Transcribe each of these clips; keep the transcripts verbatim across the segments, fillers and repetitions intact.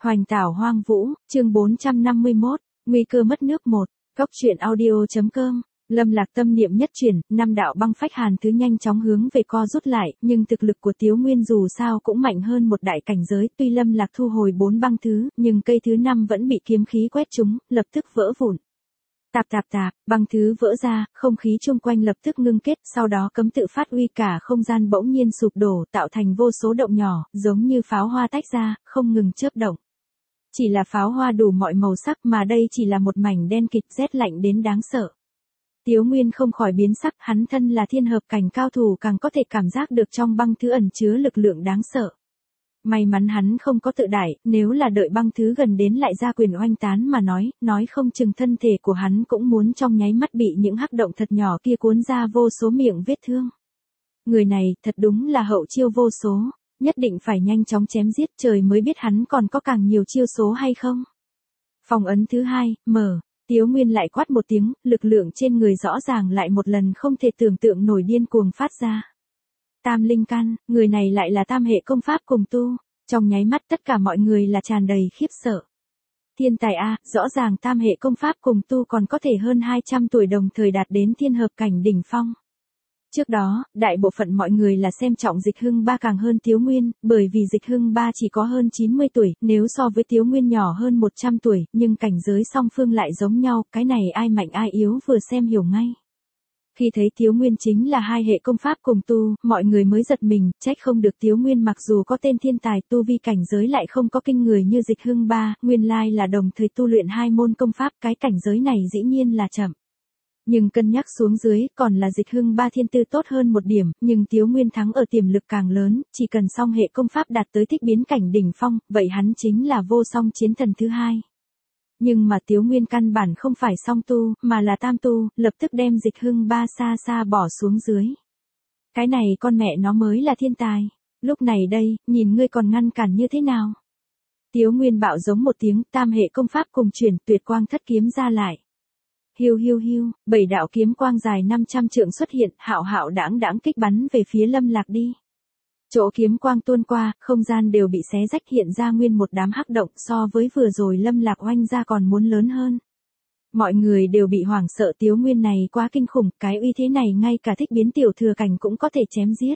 Hoành tảo hoang vũ, chương bốn trăm năm mươi mốt, nguy cơ mất nước một, Cốc truyện audio.com, Lâm Lạc tâm niệm nhất chuyển, năm đạo băng phách hàn thứ nhanh chóng hướng về co rút lại, nhưng thực lực của Tiếu Nguyên dù sao cũng mạnh hơn một đại cảnh giới, tuy Lâm Lạc thu hồi bốn băng thứ, nhưng cây thứ năm vẫn bị kiếm khí quét trúng, lập tức vỡ vụn. Tạp tạp tạp, băng thứ vỡ ra, không khí chung quanh lập tức ngưng kết, sau đó cấm tự phát uy cả không gian bỗng nhiên sụp đổ, tạo thành vô số động nhỏ, giống như pháo hoa tách ra, không ngừng chớp động. Chỉ là pháo hoa đủ mọi màu sắc mà đây chỉ là một mảnh đen kịt rét lạnh đến đáng sợ. Tiếu Nguyên không khỏi biến sắc, hắn thân là thiên hợp cảnh cao thủ càng có thể cảm giác được trong băng thứ ẩn chứa lực lượng đáng sợ. May mắn hắn không có tự đại, nếu là đợi băng thứ gần đến lại ra quyền oanh tán mà nói, nói không chừng thân thể của hắn cũng muốn trong nháy mắt bị những hắc động thật nhỏ kia cuốn ra vô số miệng vết thương. Người này, thật đúng là hậu chiêu vô số, nhất định phải nhanh chóng chém giết, trời mới biết hắn còn có càng nhiều chiêu số hay không. Phòng ấn thứ hai, mở, Tiếu Nguyên lại quát một tiếng, lực lượng trên người rõ ràng lại một lần không thể tưởng tượng nổi điên cuồng phát ra. Tam linh căn, người này lại là tam hệ công pháp cùng tu, trong nháy mắt tất cả mọi người là tràn đầy khiếp sợ. Thiên tài a, rõ ràng tam hệ công pháp cùng tu còn có thể hơn hai trăm tuổi đồng thời đạt đến thiên hợp cảnh đỉnh phong. Trước đó, đại bộ phận mọi người là xem trọng Dịch Hưng Ba càng hơn Tiếu Nguyên, bởi vì Dịch Hưng Ba chỉ có hơn chín mươi tuổi, nếu so với Tiếu Nguyên nhỏ hơn một trăm tuổi, nhưng cảnh giới song phương lại giống nhau, cái này ai mạnh ai yếu vừa xem hiểu ngay. Khi thấy Tiếu Nguyên chính là hai hệ công pháp cùng tu, mọi người mới giật mình, trách không được Tiếu Nguyên mặc dù có tên thiên tài tu vi cảnh giới lại không có kinh người như Dịch Hưng Ba, nguyên lai là đồng thời tu luyện hai môn công pháp, cái cảnh giới này dĩ nhiên là chậm. Nhưng cân nhắc xuống dưới, còn là Dịch Hưng Ba thiên tư tốt hơn một điểm, nhưng Tiếu Nguyên thắng ở tiềm lực càng lớn, chỉ cần song hệ công pháp đạt tới thích biến cảnh đỉnh phong, vậy hắn chính là vô song chiến thần thứ hai. Nhưng mà Tiếu Nguyên căn bản không phải song tu, mà là tam tu, lập tức đem Dịch Hưng Ba xa xa bỏ xuống dưới. Cái này con mẹ nó mới là thiên tài. Lúc này đây, nhìn ngươi còn ngăn cản như thế nào? Tiếu Nguyên bạo giống một tiếng, tam hệ công pháp cùng chuyển, tuyệt quang thất kiếm ra lại. Hiu hiu hiu, bảy đạo kiếm quang dài năm trăm trượng xuất hiện, hạo hạo đãng đãng kích bắn về phía Lâm Lạc đi. Chỗ kiếm quang tuôn qua, không gian đều bị xé rách, hiện ra nguyên một đám hắc động, so với vừa rồi Lâm Lạc oanh ra còn muốn lớn hơn. Mọi người đều bị hoảng sợ, Tiếu Nguyên này quá kinh khủng, cái uy thế này ngay cả thích biến tiểu thừa cảnh cũng có thể chém giết.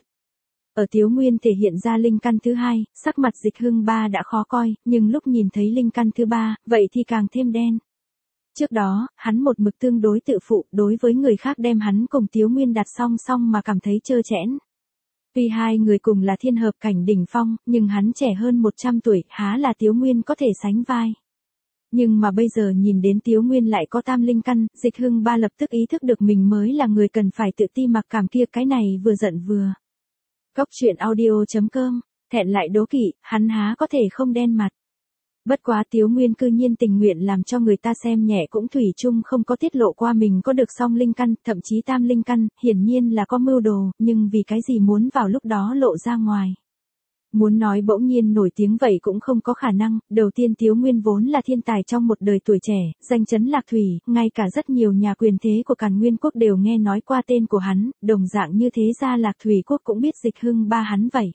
Ở Tiếu Nguyên thể hiện ra linh căn thứ hai, sắc mặt Dịch Hưng Ba đã khó coi, nhưng lúc nhìn thấy linh căn thứ ba, vậy thì càng thêm đen. Trước đó, hắn một mực tương đối tự phụ, đối với người khác đem hắn cùng Tiếu Nguyên đặt song song mà cảm thấy trơ trẽn. Tuy hai người cùng là thiên hợp cảnh đỉnh phong, nhưng hắn trẻ hơn một trăm tuổi, há là Tiếu Nguyên có thể sánh vai. Nhưng mà bây giờ nhìn đến Tiếu Nguyên lại có tam linh căn, Dịch Hưng Ba lập tức ý thức được mình mới là người cần phải tự ti mặc cảm kia, cái này vừa giận vừa. Cốc truyện audio.com, thẹn lại đố kỵ, hắn há có thể không đen mặt. Bất quá Tiếu Nguyên cư nhiên tình nguyện làm cho người ta xem nhẹ, cũng thủy chung không có tiết lộ qua mình có được song linh căn, thậm chí tam linh căn, hiển nhiên là có mưu đồ, nhưng vì cái gì muốn vào lúc đó lộ ra ngoài. Muốn nói bỗng nhiên nổi tiếng vậy cũng không có khả năng, đầu tiên Tiếu Nguyên vốn là thiên tài trong một đời tuổi trẻ, danh chấn Lạc Thủy, ngay cả rất nhiều nhà quyền thế của Càn Nguyên quốc đều nghe nói qua tên của hắn, đồng dạng như thế ra Lạc Thủy quốc cũng biết Dịch Hưng Ba hắn vậy.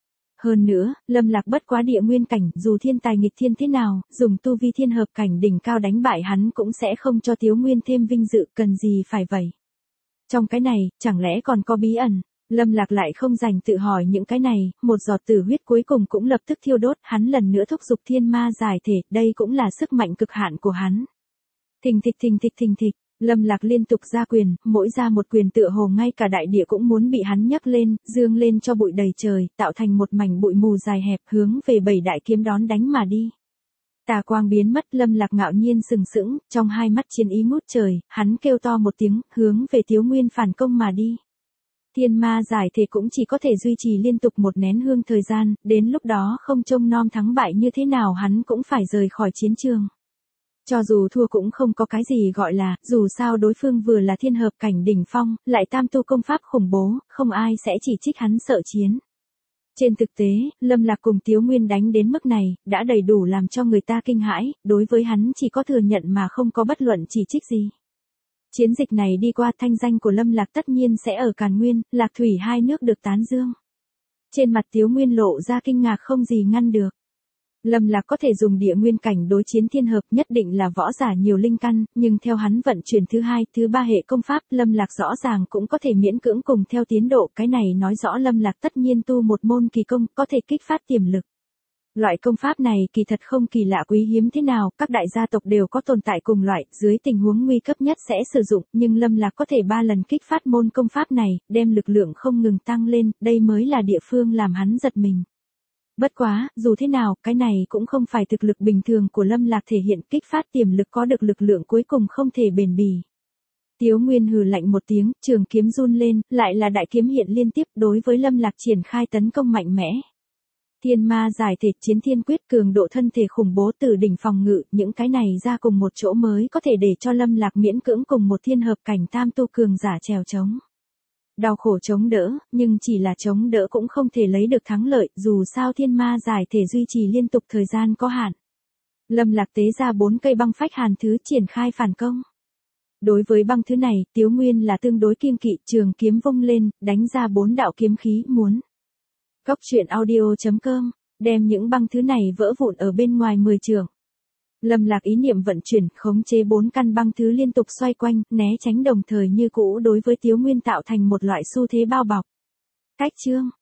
Hơn nữa, Lâm Lạc bất quá địa nguyên cảnh, dù thiên tài nghịch thiên thế nào, dùng tu vi thiên hợp cảnh đỉnh cao đánh bại hắn cũng sẽ không cho Tiếu Nguyên thêm vinh dự, cần gì phải vậy. Trong cái này, chẳng lẽ còn có bí ẩn? Lâm Lạc lại không dành tự hỏi những cái này, một giọt tử huyết cuối cùng cũng lập tức thiêu đốt, hắn lần nữa thúc giục thiên ma giải thể, đây cũng là sức mạnh cực hạn của hắn. Thình thịch thình thịch thình thịch. Lâm Lạc liên tục ra quyền, mỗi ra một quyền tựa hồ ngay cả đại địa cũng muốn bị hắn nhấc lên, dương lên cho bụi đầy trời, tạo thành một mảnh bụi mù dài hẹp, hướng về bảy đại kiếm đón đánh mà đi. Tà quang biến mất, Lâm Lạc ngạo nhiên sừng sững, trong hai mắt chiến ý ngút trời, hắn kêu to một tiếng, hướng về Tiếu Nguyên phản công mà đi. Thiên ma giải thể cũng chỉ có thể duy trì liên tục một nén hương thời gian, đến lúc đó không trông nom thắng bại như thế nào hắn cũng phải rời khỏi chiến trường. Cho dù thua cũng không có cái gì gọi là, dù sao đối phương vừa là thiên hợp cảnh đỉnh phong, lại tam tu công pháp khủng bố, không ai sẽ chỉ trích hắn sợ chiến. Trên thực tế, Lâm Lạc cùng Tiếu Nguyên đánh đến mức này, đã đầy đủ làm cho người ta kinh hãi, đối với hắn chỉ có thừa nhận mà không có bất luận chỉ trích gì. Chiến dịch này đi qua, thanh danh của Lâm Lạc tất nhiên sẽ ở Càn Nguyên, Lạc Thủy hai nước được tán dương. Trên mặt Tiếu Nguyên lộ ra kinh ngạc không gì ngăn được. Lâm Lạc có thể dùng địa nguyên cảnh đối chiến thiên hợp, nhất định là võ giả nhiều linh căn, nhưng theo hắn vận chuyển thứ hai, thứ ba hệ công pháp, Lâm Lạc rõ ràng cũng có thể miễn cưỡng cùng theo tiến độ, cái này nói rõ Lâm Lạc tất nhiên tu một môn kỳ công, có thể kích phát tiềm lực. Loại công pháp này kỳ thật không kỳ lạ quý hiếm thế nào, các đại gia tộc đều có tồn tại cùng loại, dưới tình huống nguy cấp nhất sẽ sử dụng, nhưng Lâm Lạc có thể ba lần kích phát môn công pháp này, đem lực lượng không ngừng tăng lên, đây mới là địa phương làm hắn giật mình. Bất quá, dù thế nào, cái này cũng không phải thực lực bình thường của Lâm Lạc thể hiện, kích phát tiềm lực có được lực lượng cuối cùng không thể bền bỉ. Tiếu Nguyên hừ lạnh một tiếng, trường kiếm run lên, lại là đại kiếm hiện liên tiếp, đối với Lâm Lạc triển khai tấn công mạnh mẽ. Thiên ma giải thể, chiến thiên quyết, cường độ thân thể khủng bố, từ đỉnh phòng ngự, những cái này ra cùng một chỗ mới có thể để cho Lâm Lạc miễn cưỡng cùng một thiên hợp cảnh tam tu cường giả trèo trống. Đau khổ chống đỡ, nhưng chỉ là chống đỡ cũng không thể lấy được thắng lợi, dù sao thiên ma giải thể duy trì liên tục thời gian có hạn. Lâm Lạc tế ra bốn cây băng phách hàn thứ triển khai phản công. Đối với băng thứ này, Tiếu Nguyên là tương đối kiêng kỵ, trường kiếm vung lên, đánh ra bốn đạo kiếm khí, muốn. Cốc truyện audio chấm com, đem những băng thứ này vỡ vụn ở bên ngoài mười trượng. Lâm Lạc ý niệm vận chuyển, khống chế bốn căn băng thứ liên tục xoay quanh, né tránh đồng thời như cũ đối với Tiếu Nguyên tạo thành một loại xu thế bao bọc. Cách chương